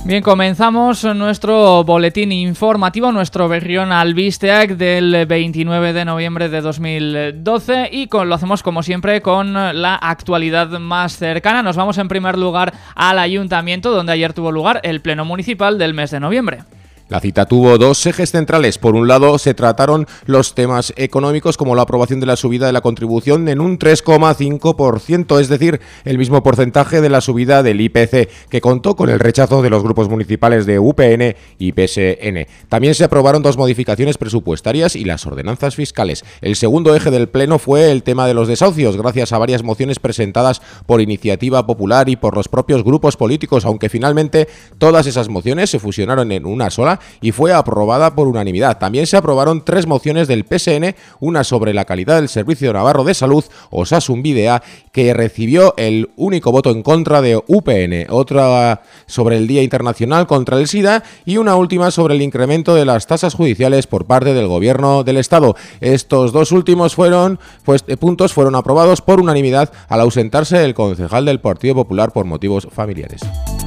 Bien, comenzamos nuestro boletín informativo, nuestro Berrión Albisteak del 29 de noviembre de 2012 y lo hacemos como siempre con la actualidad más cercana. Nos vamos en primer lugar al Ayuntamiento, donde ayer tuvo lugar el Pleno Municipal del mes de noviembre. La cita tuvo dos ejes centrales. Por un lado, se trataron los temas económicos, como la aprobación de la subida de la contribución en un 3,5%, es decir, el mismo porcentaje de la subida del IPC, que contó con el rechazo de los grupos municipales de UPN y PSN. También se aprobaron dos modificaciones presupuestarias y las ordenanzas fiscales. El segundo eje del Pleno fue el tema de los desahucios, gracias a varias mociones presentadas por Iniciativa Popular y por los propios grupos políticos, aunque finalmente todas esas mociones se fusionaron en una sola y fue aprobada por unanimidad. También se aprobaron tres mociones del PSN, una sobre la calidad del Servicio Navarro de Salud, Osasun Bidea, que recibió el único voto en contra de UPN, otra sobre el Día Internacional contra el SIDA y una última sobre el incremento de las tasas judiciales por parte del Gobierno del Estado. Estos dos últimos puntos fueron aprobados por unanimidad al ausentarse el concejal del Partido Popular por motivos familiares.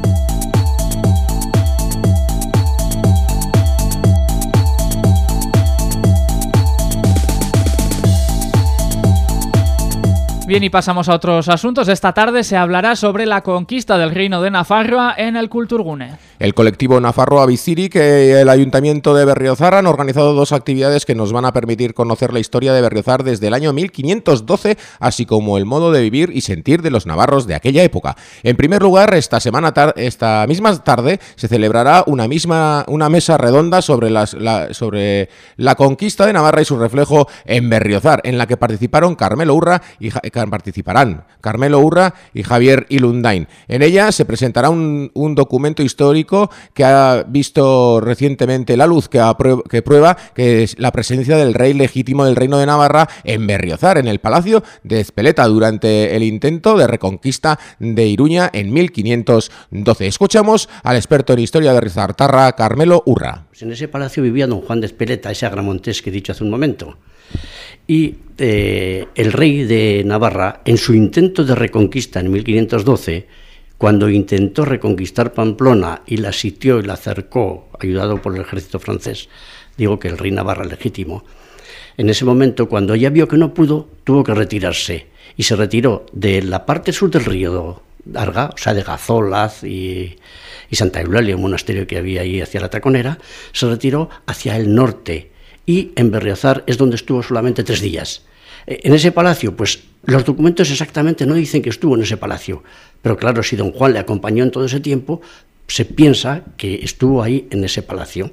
Bien, y pasamos a otros asuntos. Esta tarde se hablará sobre la conquista del Reino de Nafarroa en el Kulturgune. El colectivo Nafarroa Bizirik y el Ayuntamiento de Berriozar han organizado dos actividades que nos van a permitir conocer la historia de Berriozar desde el año 1512, así como el modo de vivir y sentir de los navarros de aquella época. En primer lugar, esta misma tarde se celebrará una mesa redonda sobre la conquista de Navarra y su reflejo en Berriozar, en la que participarán Carmelo Urra y Javier Ilundain. En ella se presentará un documento histórico que ha visto recientemente la luz, que prueba que es la presencia del rey legítimo del Reino de Navarra en Berriozar, en el Palacio de Ezpeleta, durante el intento de reconquista de Iruña en 1512. Escuchamos al experto en historia de Berriozartarra, Carmelo Urra. Pues en ese palacio vivía don Juan de Ezpeleta, ese agramontés que he dicho hace un momento. Y el rey de Navarra, en su intento de reconquista en 1512, cuando intentó reconquistar Pamplona y la sitió y la cercó, ayudado por el ejército francés, digo que el rey Navarra legítimo, en ese momento, cuando ya vio que no pudo, tuvo que retirarse. Y se retiró de la parte sur del río Arga, o sea, de Gazolaz y Santa Eulalia, un monasterio que había ahí hacia la Taconera, se retiró hacia el norte. Y en Berriozar es donde estuvo solamente 3 días. En ese palacio, pues los documentos exactamente no dicen que estuvo en ese palacio, pero claro, si don Juan le acompañó en todo ese tiempo, se piensa que estuvo ahí en ese palacio.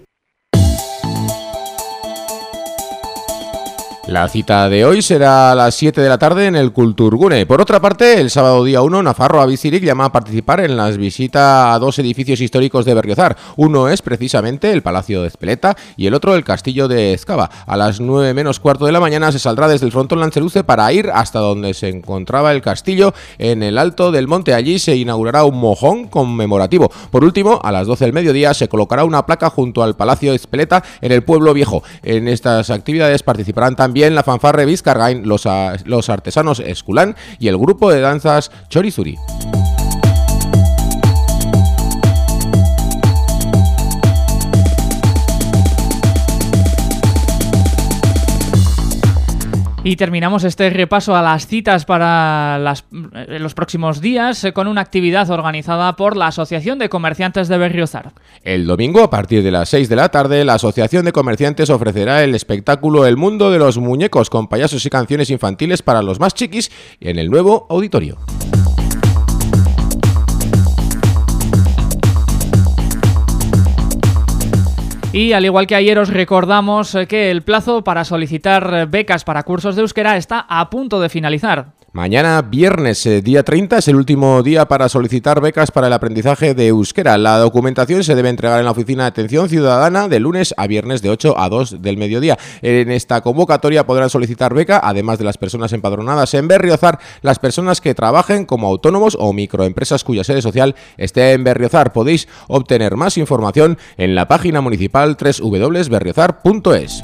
La cita de hoy será a las 7 de la tarde en el Kulturgune. Por otra parte, el sábado día 1, Nafarroa Bizirik llama a participar en las visitas a 2 edificios históricos de Berriozar. Uno es precisamente el Palacio de Ezpeleta y el otro el Castillo de Ezcaba. A las 9 menos cuarto de la mañana se saldrá desde el frontón Lanceruce para ir hasta donde se encontraba el castillo, en el alto del monte. Allí se inaugurará un mojón conmemorativo. Por último, a las 12 del mediodía se colocará una placa junto al Palacio de Ezpeleta en el pueblo viejo. En estas actividades participarán también la fanfarre Vizcargain, los artesanos Esculán y el grupo de danzas Chorizuri. Y terminamos este repaso a las citas para los próximos días con una actividad organizada por la Asociación de Comerciantes de Berriozar. El domingo, a partir de las 6 de la tarde, la Asociación de Comerciantes ofrecerá el espectáculo El Mundo de los Muñecos, con payasos y canciones infantiles para los más chiquis, en el nuevo auditorio. Y al igual que ayer os recordamos que el plazo para solicitar becas para cursos de euskera está a punto de finalizar. Mañana, viernes, día 30, es el último día para solicitar becas para el aprendizaje de euskera. La documentación se debe entregar en la Oficina de Atención Ciudadana de lunes a viernes de 8 a 2 del mediodía. En esta convocatoria podrán solicitar beca, además de las personas empadronadas en Berriozar, las personas que trabajen como autónomos o microempresas cuya sede social esté en Berriozar. Podéis obtener más información en la página municipal www.berriozar.es.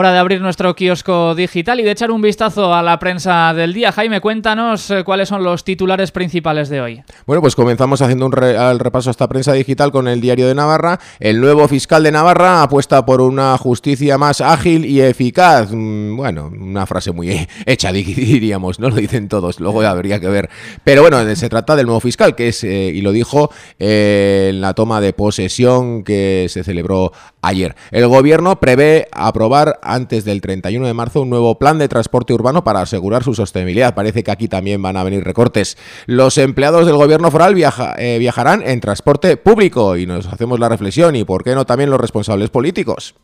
Hora de abrir nuestro kiosco digital y de echar un vistazo a la prensa del día. Jaime, cuéntanos cuáles son los titulares principales de hoy. Bueno, pues comenzamos haciendo el repaso a esta prensa digital con el Diario de Navarra. El nuevo fiscal de Navarra apuesta por una justicia más ágil y eficaz. Bueno, una frase muy hecha, diríamos, no lo dicen todos, luego habría que ver. Pero bueno, se trata del nuevo fiscal, que es, y lo dijo en la toma de posesión que se celebró ayer. El gobierno prevé aprobar antes del 31 de marzo un nuevo plan de transporte urbano para asegurar su sostenibilidad. Parece que aquí también van a venir recortes. Los empleados del gobierno foral viajarán en transporte público y nos hacemos la reflexión, ¿y por qué no también los responsables políticos?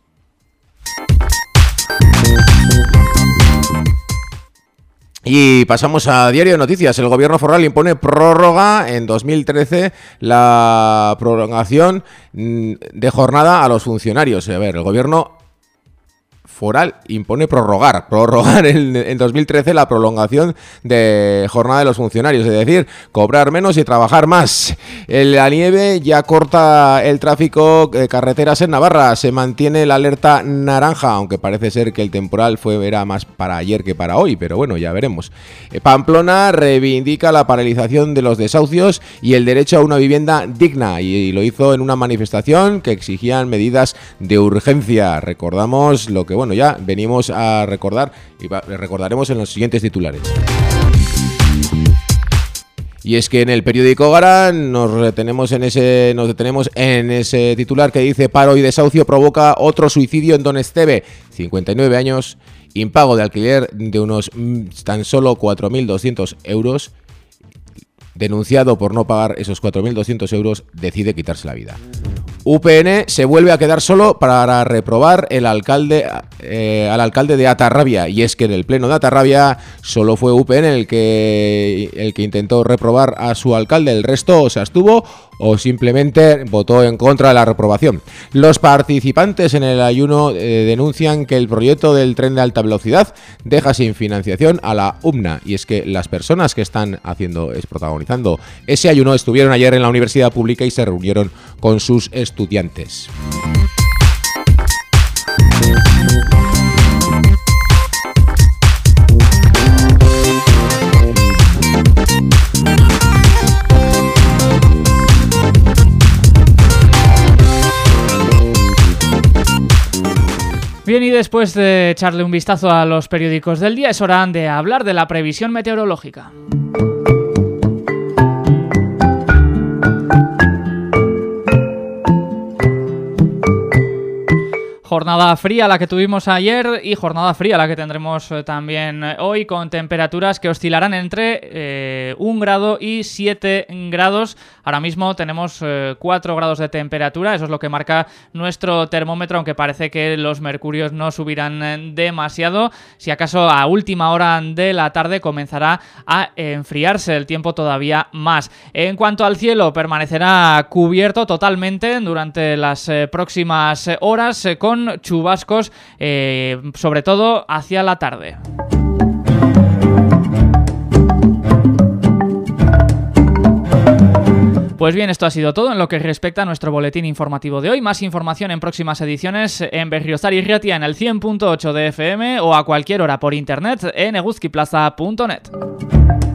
Y pasamos a Diario de Noticias. El gobierno foral impone prórroga en 2013 la prolongación de jornada a los funcionarios. A ver, el gobierno foral impone prorrogar en 2013 la prolongación de jornada de los funcionarios, es decir, cobrar menos y trabajar más. La nieve ya corta el tráfico de carreteras en Navarra, se mantiene la alerta naranja, aunque parece ser que el temporal era más para ayer que para hoy, pero bueno, ya veremos. Pamplona reivindica la paralización de los desahucios y el derecho a una vivienda digna, y lo hizo en una manifestación que exigían medidas de urgencia. Recordamos lo que ya venimos a recordar y recordaremos en los siguientes titulares. Y es que en el periódico Gara nos detenemos en ese titular que dice: paro y desahucio provoca otro suicidio en Don Esteve, 59 años, impago de alquiler de unos tan solo 4.200 euros. Denunciado por no pagar esos 4.200 euros, decide quitarse la vida. UPN se vuelve a quedar solo para reprobar al alcalde de Atarrabia, y es que en el pleno de Atarrabia solo fue UPN el que intentó reprobar a su alcalde. El resto o se abstuvo o simplemente votó en contra de la reprobación. Los participantes en el ayuno denuncian que el proyecto del tren de alta velocidad deja sin financiación a la UMNA, y es que las personas que están protagonizando ese ayuno estuvieron ayer en la universidad pública y se reunieron con sus estudiantes. Bien, y después de echarle un vistazo a los periódicos del día, es hora de hablar de la previsión meteorológica. Jornada fría la que tuvimos ayer y jornada fría la que tendremos también hoy, con temperaturas que oscilarán entre 1 grado y 7 grados. Ahora mismo tenemos 4 grados de temperatura, eso es lo que marca nuestro termómetro, aunque parece que los mercurios no subirán demasiado. Si acaso a última hora de la tarde comenzará a enfriarse el tiempo todavía más. En cuanto al cielo, permanecerá cubierto totalmente durante las próximas horas, con chubascos, sobre todo hacia la tarde. Pues bien, esto ha sido todo en lo que respecta a nuestro boletín informativo de hoy. Más información en próximas ediciones en Berriozar y Ratia en el 100.8 de FM o a cualquier hora por internet en eguzkiplaza.net.